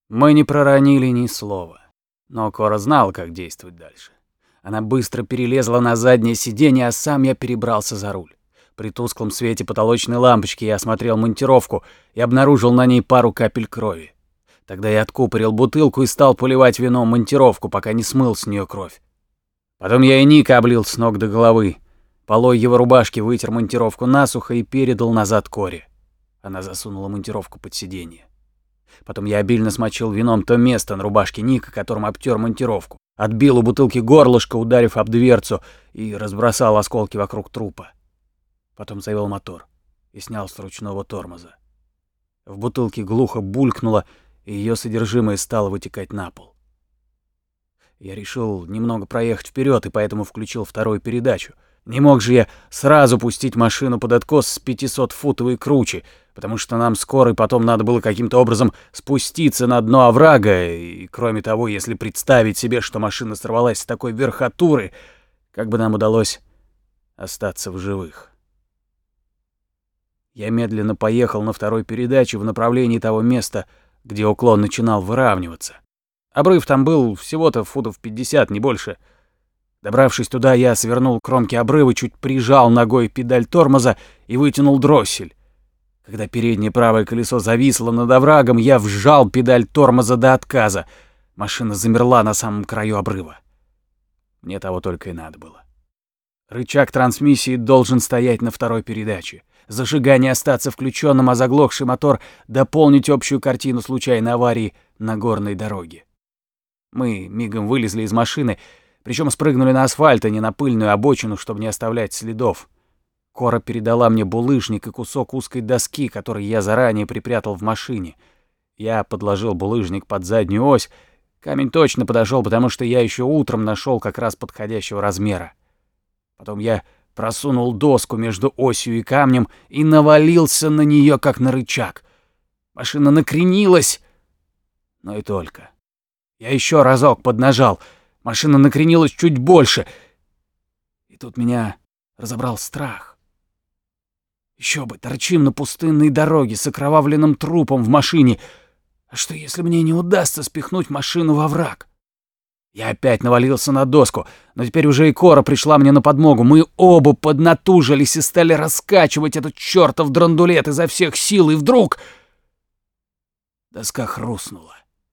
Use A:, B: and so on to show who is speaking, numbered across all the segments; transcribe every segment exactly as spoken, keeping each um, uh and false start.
A: Мы не проронили ни слова, но Кора знала, как действовать дальше. Она быстро перелезла на заднее сиденье, а сам я перебрался за руль. При тусклом свете потолочной лампочки я осмотрел монтировку и обнаружил на ней пару капель крови. Тогда я откупорил бутылку и стал поливать вином монтировку, пока не смыл с нее кровь. Потом я и Ника облил с ног до головы. Полой его рубашки вытер монтировку насухо и передал назад Коре. Она засунула монтировку под сиденье. Потом я обильно смочил вином то место на рубашке Ника, которым обтер монтировку. Отбил у бутылки горлышко, ударив об дверцу, и разбросал осколки вокруг трупа. Потом завел мотор и снял с ручного тормоза. В бутылке глухо булькнуло, и ее содержимое стало вытекать на пол. Я решил немного проехать вперед, и поэтому включил вторую передачу. Не мог же я сразу пустить машину под откос с пятисотфутовой кручи, потому что нам скоро и потом надо было каким-то образом спуститься на дно оврага, и кроме того, если представить себе, что машина сорвалась с такой верхотуры, как бы нам удалось остаться в живых. Я медленно поехал на второй передаче в направлении того места, где уклон начинал выравниваться. Обрыв там был всего-то футов пятьдесят, не больше. Добравшись туда, я свернул к кромке обрыва, чуть прижал ногой педаль тормоза и вытянул дроссель. Когда переднее правое колесо зависло над оврагом, я вжал педаль тормоза до отказа. Машина замерла на самом краю обрыва. Мне того только и надо было. Рычаг трансмиссии должен стоять на второй передаче. Зажигание остаться включенным, а заглохший мотор дополнить общую картину случайной аварии на горной дороге. Мы мигом вылезли из машины, причем спрыгнули на асфальт, а не на пыльную обочину, чтобы не оставлять следов. Кора передала мне булыжник и кусок узкой доски, который я заранее припрятал в машине. Я подложил булыжник под заднюю ось. Камень точно подошел, потому что я еще утром нашел как раз подходящего размера. Потом я просунул доску между осью и камнем и навалился на нее, как на рычаг. Машина накренилась, но и только. Я еще разок поднажал. Машина накренилась чуть больше. И тут меня разобрал страх. Еще бы, торчим на пустынной дороге с окровавленным трупом в машине. А что, если мне не удастся спихнуть машину во враг? Я опять навалился на доску, но теперь уже и Кора пришла мне на подмогу. Мы оба поднатужились и стали раскачивать этот чертов драндулет изо всех сил, и вдруг доска хрустнула.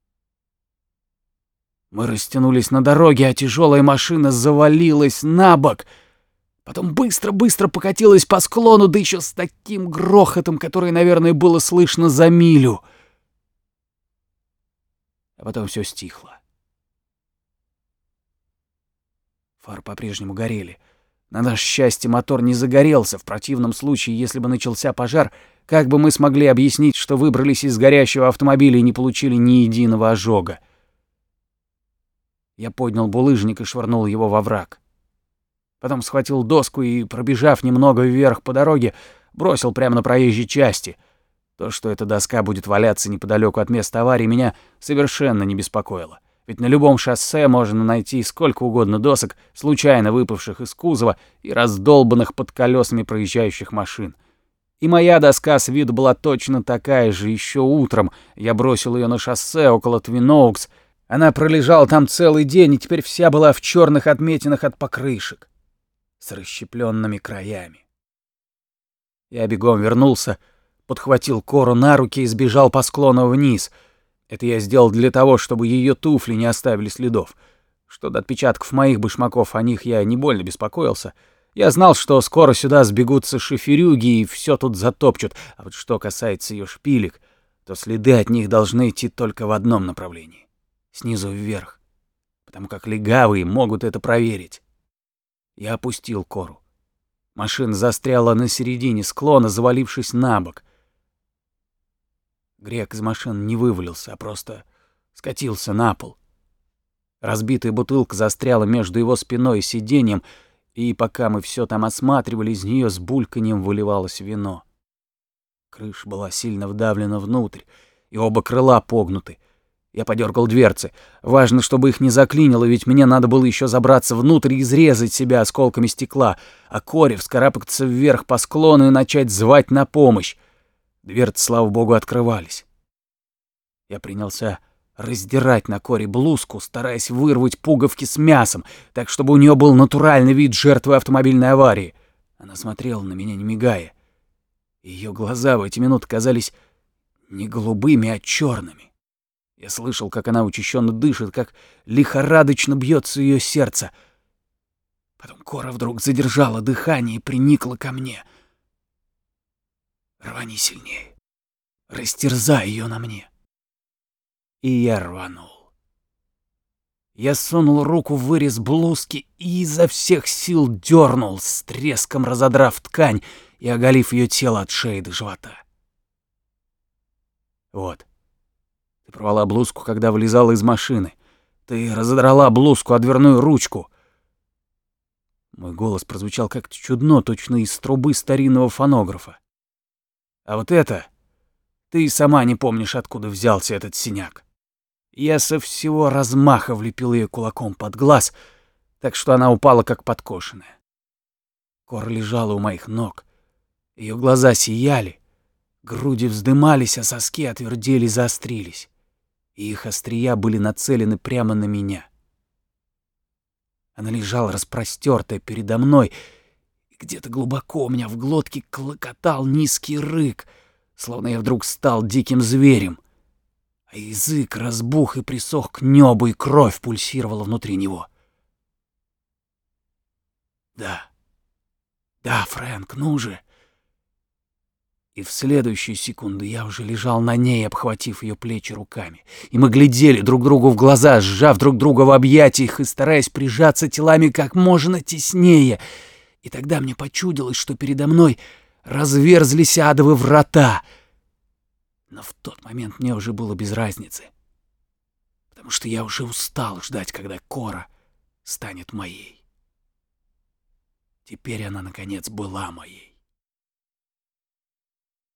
A: Мы растянулись на дороге, а тяжелая машина завалилась на бок. Потом быстро-быстро покатилась по склону, да еще с таким грохотом, который, наверное, было слышно за милю. А потом все стихло. Фары по-прежнему горели. На наше счастье мотор не загорелся. В противном случае, если бы начался пожар, как бы мы смогли объяснить, что выбрались из горящего автомобиля и не получили ни единого ожога? Я поднял булыжник и швырнул его во враг. Потом схватил доску и, пробежав немного вверх по дороге, бросил прямо на проезжей части. То, что эта доска будет валяться неподалеку от места аварии, меня совершенно не беспокоило. Ведь на любом шоссе можно найти сколько угодно досок, случайно выпавших из кузова и раздолбанных под колесами проезжающих машин. И моя доска с виду была точно такая же. Еще утром я бросил ее на шоссе около Твин Оукс. Она пролежала там целый день и теперь вся была в черных отметинах от покрышек с расщепленными краями. Я бегом вернулся, подхватил Кору на руки и сбежал по склону вниз. Это я сделал для того, чтобы ее туфли не оставили следов. Что до отпечатков моих башмаков, о них я не больно беспокоился. Я знал, что скоро сюда сбегутся шоферюги и все тут затопчут. А вот что касается ее шпилек, то следы от них должны идти только в одном направлении — снизу вверх, потому как легавые могут это проверить. Я опустил Кору. Машина застряла на середине склона, завалившись на бок. Грек из машины не вывалился, а просто скатился на пол. Разбитая бутылка застряла между его спиной и сиденьем, и пока мы все там осматривали, из нее с бульканьем выливалось вино. Крыша была сильно вдавлена внутрь, и оба крыла погнуты. Я подергал дверцы. Важно, чтобы их не заклинило, ведь мне надо было еще забраться внутрь и изрезать себя осколками стекла, а Коре вскарабкаться вверх по склону и начать звать на помощь. Дверцы, слава богу, открывались. Я принялся раздирать на Коре блузку, стараясь вырвать пуговки с мясом, так чтобы у нее был натуральный вид жертвы автомобильной аварии. Она смотрела на меня, не мигая. Ее глаза в эти минуты казались не голубыми, а черными. Я слышал, как она учащенно дышит, как лихорадочно бьется ее сердце. Потом Кора вдруг задержала дыхание и приникла ко мне. «Рвани сильнее. Растерзай ее на мне». И я рванул. Я сунул руку в вырез блузки и изо всех сил дернул, с треском разодрав ткань и оголив ее тело от шеи до живота. Вот. Ты порвала блузку, когда вылезала из машины. Ты разодрала блузку о дверную ручку. Мой голос прозвучал как-то чудно, точно из трубы старинного фонографа. А вот это... Ты и сама не помнишь, откуда взялся этот синяк. Я со всего размаха влепил ее кулаком под глаз, так что она упала как подкошенная. Кора лежала у моих ног. Ее глаза сияли, груди вздымались, а соски отвердели и заострились. И их острия были нацелены прямо на меня. Она лежала распростертая передо мной, и где-то глубоко у меня в глотке клокотал низкий рык, словно я вдруг стал диким зверем. А язык разбух и присох к небу, и кровь пульсировала внутри него. «Да, да, Фрэнк, ну же!» И в следующую секунду я уже лежал на ней, обхватив ее плечи руками. И мы глядели друг другу в глаза, сжав друг друга в объятиях и стараясь прижаться телами как можно теснее. И тогда мне почудилось, что передо мной разверзлись адовые врата. Но в тот момент мне уже было без разницы, потому что я уже устал ждать, когда Кора станет моей. Теперь она, наконец, была моей.